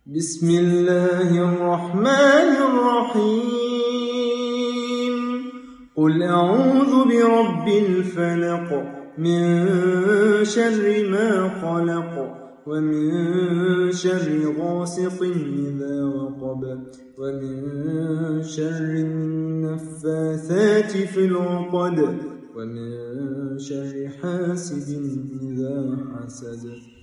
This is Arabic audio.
بسم الله الرحمن الرحيم قل أعوذ برب الفلق من شر ما خلق ومن شر غاسق إذا وقب ومن شر النفاثات في العقد ومن شر حاسد إذا حسد